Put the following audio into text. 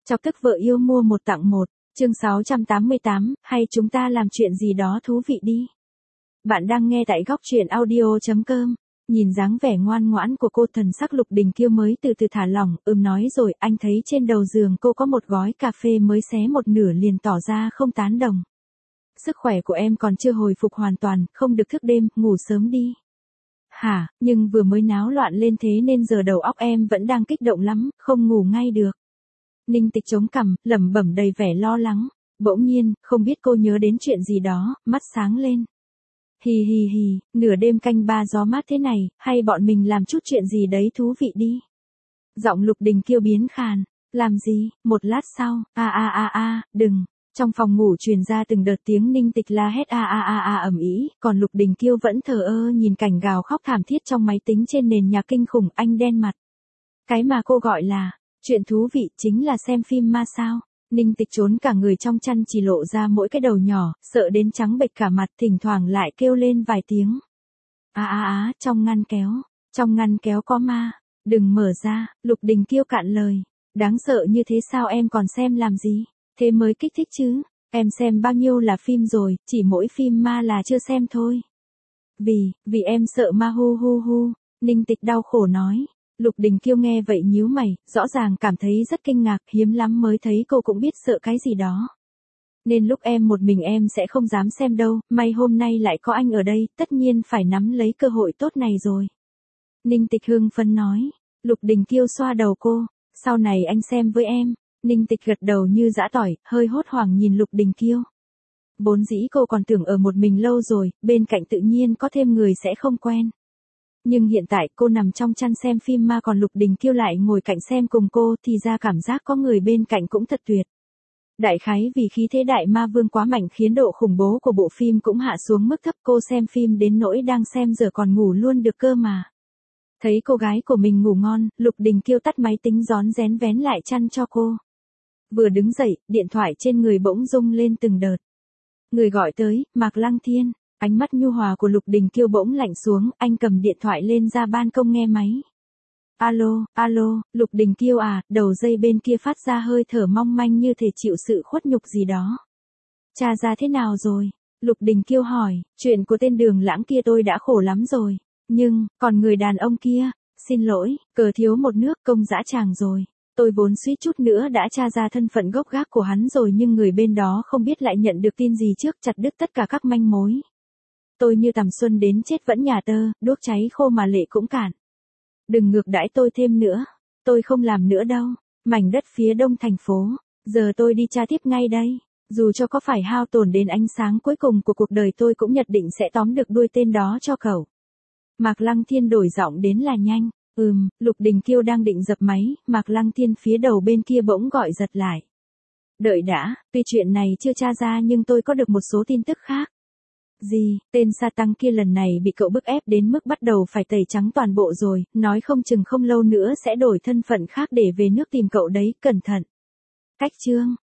Chọc tức vợ yêu mua một tặng một, chương 688, hay chúng ta làm chuyện gì đó thú vị đi. Bạn đang nghe tại góc truyện audio.com. Nhìn dáng vẻ ngoan ngoãn của cô, thần sắc Lục Đình Kiêu mới từ từ thả lỏng, nói rồi, anh thấy trên đầu giường cô có một gói cà phê mới xé một nửa liền tỏ ra không tán đồng. Sức khỏe của em còn chưa hồi phục hoàn toàn, không được thức đêm, ngủ sớm đi. Hả, nhưng vừa mới náo loạn lên thế nên giờ đầu óc em vẫn đang kích động lắm, không ngủ ngay được. Ninh Tịch chống cằm, lẩm bẩm đầy vẻ lo lắng. Bỗng nhiên, không biết cô nhớ đến chuyện gì đó, mắt sáng lên. Hì hì hì, nửa đêm canh ba gió mát thế này, hay bọn mình làm chút chuyện gì đấy thú vị đi. Giọng Lục Đình Kiêu biến khàn. Làm gì? Một lát sau, đừng. Trong phòng ngủ truyền ra từng đợt tiếng Ninh Tịch la hét ầm ĩ, còn Lục Đình Kiêu vẫn thờ ơ nhìn cảnh gào khóc thảm thiết trong máy tính trên nền nhạc kinh khủng. Anh đen mặt. Cái mà cô gọi là chuyện thú vị chính là xem phim ma sao? Ninh Tịch trốn cả người trong chăn, chỉ lộ ra mỗi cái đầu nhỏ, sợ đến trắng bệch cả mặt, thỉnh thoảng lại kêu lên vài tiếng. Trong ngăn kéo có ma, đừng mở ra. Lục Đình Kiêu cạn lời. Đáng sợ như thế sao em còn xem làm gì? Thế mới kích thích chứ. Em xem bao nhiêu là phim rồi, chỉ mỗi phim ma là chưa xem thôi. Vì em sợ ma hu. Ninh Tịch đau khổ nói. Lục Đình Kiêu nghe vậy nhíu mày, rõ ràng cảm thấy rất kinh ngạc, hiếm lắm mới thấy cô cũng biết sợ cái gì đó. Nên lúc em một mình em sẽ không dám xem đâu, may hôm nay lại có anh ở đây, tất nhiên phải nắm lấy cơ hội tốt này rồi. Ninh Tịch hưng phấn nói. Lục Đình Kiêu xoa đầu cô, sau này anh xem với em. Ninh Tịch gật đầu như giã tỏi, hơi hốt hoảng nhìn Lục Đình Kiêu. Vốn dĩ cô còn tưởng ở một mình lâu rồi, bên cạnh tự nhiên có thêm người sẽ không quen. Nhưng hiện tại cô nằm trong chăn xem phim ma, còn Lục Đình Kiêu lại ngồi cạnh xem cùng cô, thì ra cảm giác có người bên cạnh cũng thật tuyệt. Đại khái vì khí thế đại ma vương quá mạnh khiến độ khủng bố của bộ phim cũng hạ xuống mức thấp, cô xem phim đến nỗi đang xem giờ còn ngủ luôn được cơ mà. Thấy cô gái của mình ngủ ngon, Lục Đình Kiêu tắt máy tính rón rén vén lại chăn cho cô. Vừa đứng dậy, điện thoại trên người bỗng rung lên từng đợt. Người gọi tới, Mạc Lăng Thiên. Ánh mắt nhu hòa của Lục Đình Kiêu bỗng lạnh xuống, anh cầm điện thoại lên ra ban công nghe máy. Alo, Lục Đình Kiêu à, đầu dây bên kia phát ra hơi thở mong manh như thể chịu sự khuất nhục gì đó. Tra ra thế nào rồi? Lục Đình Kiêu hỏi, chuyện của tên Đường Lãng kia tôi đã khổ lắm rồi. Nhưng, còn người đàn ông kia, xin lỗi, cờ thiếu một nước, công dã tràng rồi. Tôi vốn suýt chút nữa đã tra ra thân phận gốc gác của hắn rồi, nhưng người bên đó không biết lại nhận được tin gì trước, chặt đứt tất cả các manh mối. Tôi như tầm xuân đến chết vẫn nhà tơ, đuốc cháy khô mà lệ cũng cạn. Đừng ngược đãi tôi thêm nữa. Tôi không làm nữa đâu. Mảnh đất phía đông thành phố. Giờ tôi đi tra tiếp ngay đây. Dù cho có phải hao tổn đến ánh sáng cuối cùng của cuộc đời tôi cũng nhất định sẽ tóm được đuôi tên đó cho cậu. Mạc Lăng Thiên đổi giọng đến là nhanh. Lục Đình Kiêu đang định dập máy, Mạc Lăng Thiên phía đầu bên kia bỗng gọi giật lại. Đợi đã, tuy chuyện này chưa tra ra nhưng tôi có được một số tin tức khác. Gì, tên sa tăng kia lần này bị cậu bức ép đến mức bắt đầu phải tẩy trắng toàn bộ rồi, nói không chừng không lâu nữa sẽ đổi thân phận khác để về nước tìm cậu đấy, cẩn thận. Cách chương.